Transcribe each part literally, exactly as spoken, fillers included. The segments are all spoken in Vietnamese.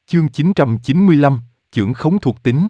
Chương chín trăm chín mươi lăm, chưởng khống thuộc tính.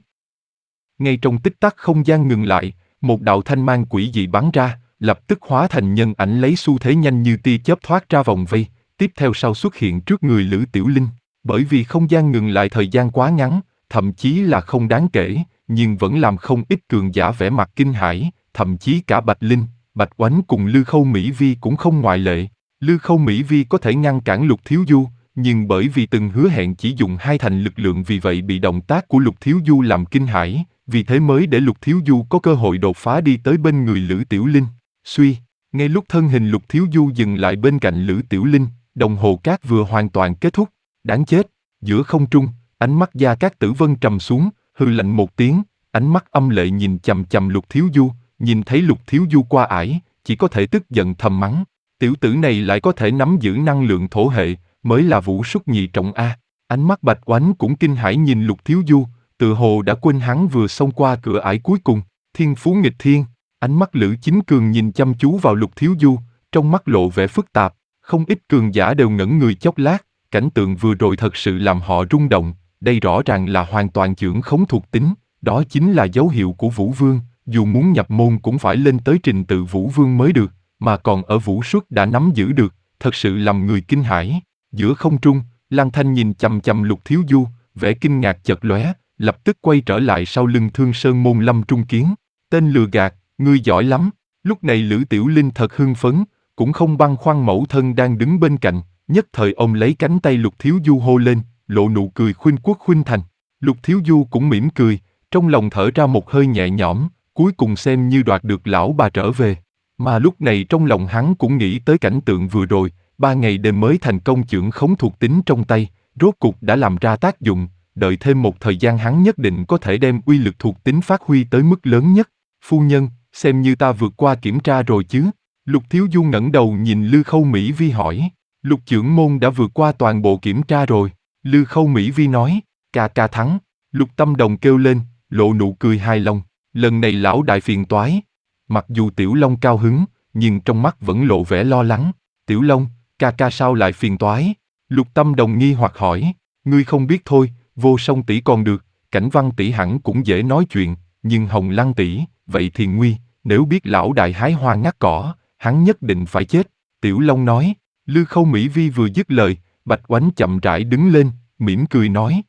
Ngay trong tích tắc không gian ngừng lại, một đạo thanh mang quỷ dị bắn ra, lập tức hóa thành nhân ảnh lấy xu thế nhanh như tia chớp thoát ra vòng vây, tiếp theo sau xuất hiện trước người Lữ Tiểu Linh. Bởi vì không gian ngừng lại thời gian quá ngắn, thậm chí là không đáng kể, nhưng vẫn làm không ít cường giả vẻ mặt kinh hãi, thậm chí cả Bạch Linh, Bạch Oánh cùng Lư Khâu Mỹ Vi cũng không ngoại lệ. Lư Khâu Mỹ Vi có thể ngăn cản Lục Thiếu Du, nhưng bởi vì từng hứa hẹn chỉ dùng hai thành lực lượng vì vậy bị động tác của Lục Thiếu Du làm kinh hãi, vì thế mới để Lục Thiếu Du có cơ hội đột phá đi tới bên người Lữ Tiểu Linh. Suy, ngay lúc thân hình Lục Thiếu Du dừng lại bên cạnh Lữ Tiểu Linh, đồng hồ cát vừa hoàn toàn kết thúc. Đáng chết! Giữa không trung, ánh mắt Gia Cát Tử Vân trầm xuống, hừ lạnh một tiếng, ánh mắt âm lệ nhìn chằm chằm Lục Thiếu Du, nhìn thấy Lục Thiếu Du qua ải, chỉ có thể tức giận thầm mắng. Tiểu tử này lại có thể nắm giữ năng lượng thổ hệ, mới là vũ súc nhị trọng A. Ánh mắt Bạch Oánh cũng kinh hãi nhìn Lục Thiếu Du, tự hồ đã quên hắn vừa xông qua cửa ải cuối cùng. Thiên phú nghịch thiên. Ánh mắt Lữ Chính Cường nhìn chăm chú vào Lục Thiếu Du, trong mắt lộ vẻ phức tạp. Không ít cường giả đều ngẩn người chốc lát, cảnh tượng vừa rồi thật sự làm họ rung động. Đây rõ ràng là hoàn toàn chưởng khống thuộc tính, đó chính là dấu hiệu của Vũ Vương. Dù muốn nhập môn cũng phải lên tới trình tự Vũ Vương mới được, mà còn ở vũ xuất đã nắm giữ được, thật sự làm người kinh hãi. Giữa không trung, Lăng Thanh nhìn chằm chằm Lục Thiếu Du, vẻ kinh ngạc chợt lóe, lập tức quay trở lại sau lưng Thương Sơn Môn Lâm Trung Kiến. Tên lừa gạt, ngươi giỏi lắm. Lúc này Lữ Tiểu Linh thật hưng phấn, cũng không băn khoăn mẫu thân đang đứng bên cạnh, nhất thời ôm lấy cánh tay Lục Thiếu Du hô lên, lộ nụ cười khuynh quốc khuynh thành. Lục Thiếu Du cũng mỉm cười, trong lòng thở ra một hơi nhẹ nhõm, cuối cùng xem như đoạt được lão bà trở về. Mà lúc này trong lòng hắn cũng nghĩ tới cảnh tượng vừa rồi, ba ngày đêm mới thành công chưởng khống thuộc tính trong tay, rốt cục đã làm ra tác dụng, đợi thêm một thời gian hắn nhất định có thể đem uy lực thuộc tính phát huy tới mức lớn nhất. Phu nhân, xem như ta vượt qua kiểm tra rồi chứ? Lục Thiếu Du ngẩng đầu nhìn Lư Khâu Mỹ Vi hỏi. Lục trưởng môn đã vượt qua toàn bộ kiểm tra rồi. Lư Khâu Mỹ Vi nói, ca ca thắng. Lục Tâm Đồng kêu lên, lộ nụ cười hài lòng, lần này lão đại phiền toái. Mặc dù Tiểu Long cao hứng, nhưng trong mắt vẫn lộ vẻ lo lắng. Tiểu Long, ca ca sao lại phiền toái? Lục Tâm Đồng nghi hoặc hỏi, ngươi không biết thôi, Vô Song tỷ còn được, Cảnh Văn tỷ hẳn cũng dễ nói chuyện, nhưng Hồng Lăng tỷ, vậy thì nguy, nếu biết lão đại hái hoa ngắt cỏ, hắn nhất định phải chết. Tiểu Long nói. Lư Khâu Mỹ Vi vừa dứt lời, Bạch Oánh chậm rãi đứng lên, mỉm cười nói.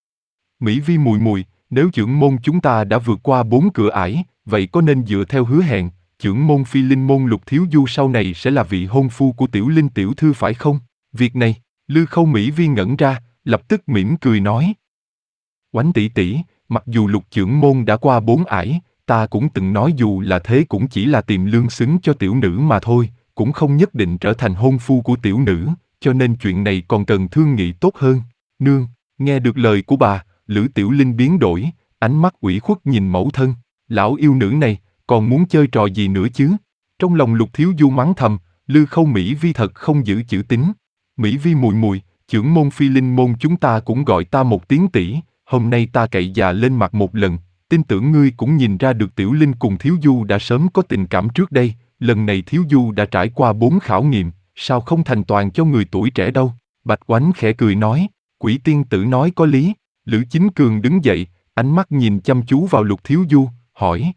Mỹ Vi mùi mùi, nếu chưởng môn chúng ta đã vượt qua bốn cửa ải, vậy có nên dựa theo hứa hẹn, chưởng môn Phi Linh môn Lục Thiếu Du sau này sẽ là vị hôn phu của Tiểu Linh tiểu thư phải không? Việc này, Lư Khâu Mỹ Vi ngẩn ra, lập tức mỉm cười nói. Oánh tỷ tỷ, mặc dù Lục chưởng môn đã qua bốn ải, ta cũng từng nói dù là thế cũng chỉ là tìm lương xứng cho tiểu nữ mà thôi, cũng không nhất định trở thành hôn phu của tiểu nữ, cho nên chuyện này còn cần thương nghị tốt hơn. Nương, nghe được lời của bà, Lữ Tiểu Linh biến đổi, ánh mắt ủy khuất nhìn mẫu thân, lão yêu nữ này, còn muốn chơi trò gì nữa chứ? Trong lòng Lục Thiếu Du mắng thầm, Lư Khâu Mỹ Vi thật không giữ chữ tín. Mỹ Vi mùi mùi, chưởng môn Phi Linh môn chúng ta cũng gọi ta một tiếng tỷ, hôm nay ta cậy già lên mặt một lần, tin tưởng ngươi cũng nhìn ra được Tiểu Linh cùng Thiếu Du đã sớm có tình cảm trước đây, lần này Thiếu Du đã trải qua bốn khảo nghiệm, sao không thành toàn cho người tuổi trẻ đâu? Bạch Oánh khẽ cười nói, Quỷ tiên tử nói có lý. Lữ Chính Cường đứng dậy, ánh mắt nhìn chăm chú vào Lục Thiếu Du, hỏi.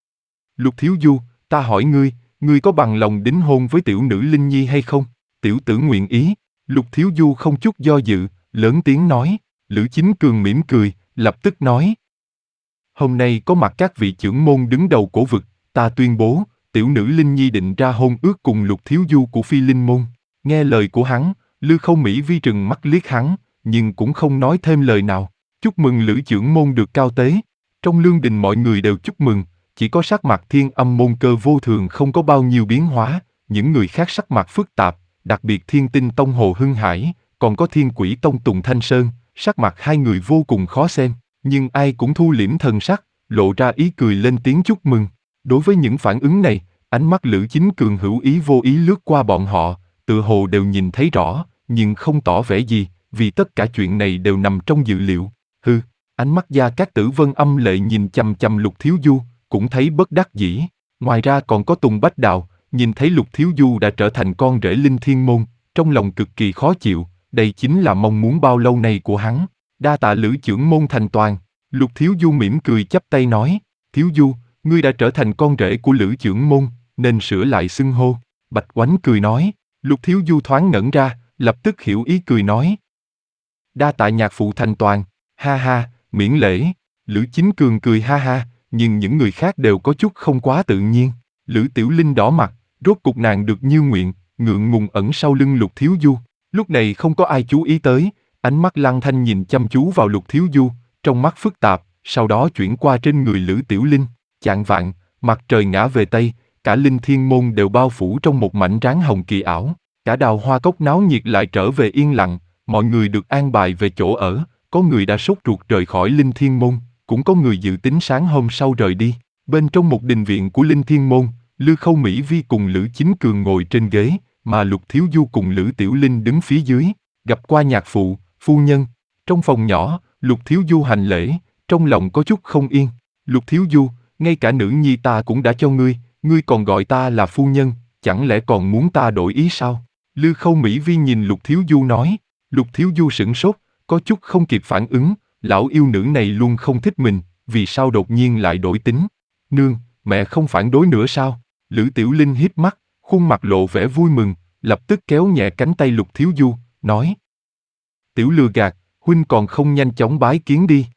Lục Thiếu Du, ta hỏi ngươi, ngươi có bằng lòng đính hôn với tiểu nữ Linh Nhi hay không? Tiểu tử nguyện ý. Lục Thiếu Du không chút do dự, lớn tiếng nói. Lữ Chính Cường mỉm cười, lập tức nói. Hôm nay có mặt các vị trưởng môn đứng đầu cổ vực, ta tuyên bố, tiểu nữ Linh Nhi định ra hôn ước cùng Lục Thiếu Du của Phi Linh môn. Nghe lời của hắn, Lư Khâu Mỹ Vi trừng mắt liếc hắn, nhưng cũng không nói thêm lời nào. Chúc mừng Lữ trưởng môn được cao tế. Trong lương đình mọi người đều chúc mừng, chỉ có sắc mặt Thiên Âm môn Cơ Vô Thường không có bao nhiêu biến hóa, những người khác sắc mặt phức tạp, đặc biệt Thiên Tinh Tông Hồ Hưng Hải, còn có Thiên Quỷ Tông Tùng Thanh Sơn, sắc mặt hai người vô cùng khó xem, nhưng ai cũng thu liễm thần sắc, lộ ra ý cười lên tiếng chúc mừng. Đối với những phản ứng này, ánh mắt Lữ Chính Cường hữu ý vô ý lướt qua bọn họ, tự hồ đều nhìn thấy rõ, nhưng không tỏ vẻ gì, vì tất cả chuyện này đều nằm trong dự liệu. Hừ, ánh mắt Gia Cát Tử Vân âm lệ nhìn chằm chằm Lục Thiếu Du, cũng thấy bất đắc dĩ. Ngoài ra còn có Tùng Bách Đào, nhìn thấy Lục Thiếu Du đã trở thành con rể Linh Thiên môn, trong lòng cực kỳ khó chịu, đây chính là mong muốn bao lâu nay của hắn. Đa tạ Lữ chưởng môn thành toàn. Lục Thiếu Du mỉm cười chắp tay nói, Thiếu Du, ngươi đã trở thành con rể của Lữ chưởng môn, nên sửa lại xưng hô. Bạch Oánh cười nói. Lục Thiếu Du thoáng ngẩn ra, lập tức hiểu ý cười nói. Đa tạ nhạc phụ thành toàn, ha ha, miễn lễ. Lữ Chính Cường cười ha ha, nhưng những người khác đều có chút không quá tự nhiên. Lữ Tiểu Linh đỏ mặt, rốt cục nàng được như nguyện, ngượng ngùng ẩn sau lưng Lục Thiếu Du. Lúc này không có ai chú ý tới, ánh mắt Lăng Thanh nhìn chăm chú vào Lục Thiếu Du, trong mắt phức tạp, sau đó chuyển qua trên người Lữ Tiểu Linh. Chạng vạng, mặt trời ngã về Tây, cả Linh Thiên Môn đều bao phủ trong một mảnh ráng hồng kỳ ảo. Cả Đào Hoa Cốc náo nhiệt lại trở về yên lặng, mọi người được an bài về chỗ ở, có người đã sốt ruột rời khỏi Linh Thiên Môn, cũng có người dự tính sáng hôm sau rời đi. Bên trong một đình viện của Linh Thiên Môn, Lư Khâu Mỹ Vi cùng Lữ Chính Cường ngồi trên ghế, mà Lục Thiếu Du cùng Lữ Tiểu Linh đứng phía dưới, gặp qua nhạc phụ, phu nhân. Trong phòng nhỏ, Lục Thiếu Du hành lễ, trong lòng có chút không yên. Lục Thiếu Du, ngay cả nữ nhi ta cũng đã cho ngươi, ngươi còn gọi ta là phu nhân, chẳng lẽ còn muốn ta đổi ý sao? Lư Khâu Mỹ Vi nhìn Lục Thiếu Du nói. Lục Thiếu Du sửng sốt, có chút không kịp phản ứng, lão yêu nữ này luôn không thích mình, vì sao đột nhiên lại đổi tính? Nương, mẹ không phản đối nữa sao? Lữ Tiểu Linh híp mắt, khuôn mặt lộ vẻ vui mừng, lập tức kéo nhẹ cánh tay Lục Thiếu Du, nói. Tiểu lừa gạt, huynh còn không nhanh chóng bái kiến đi.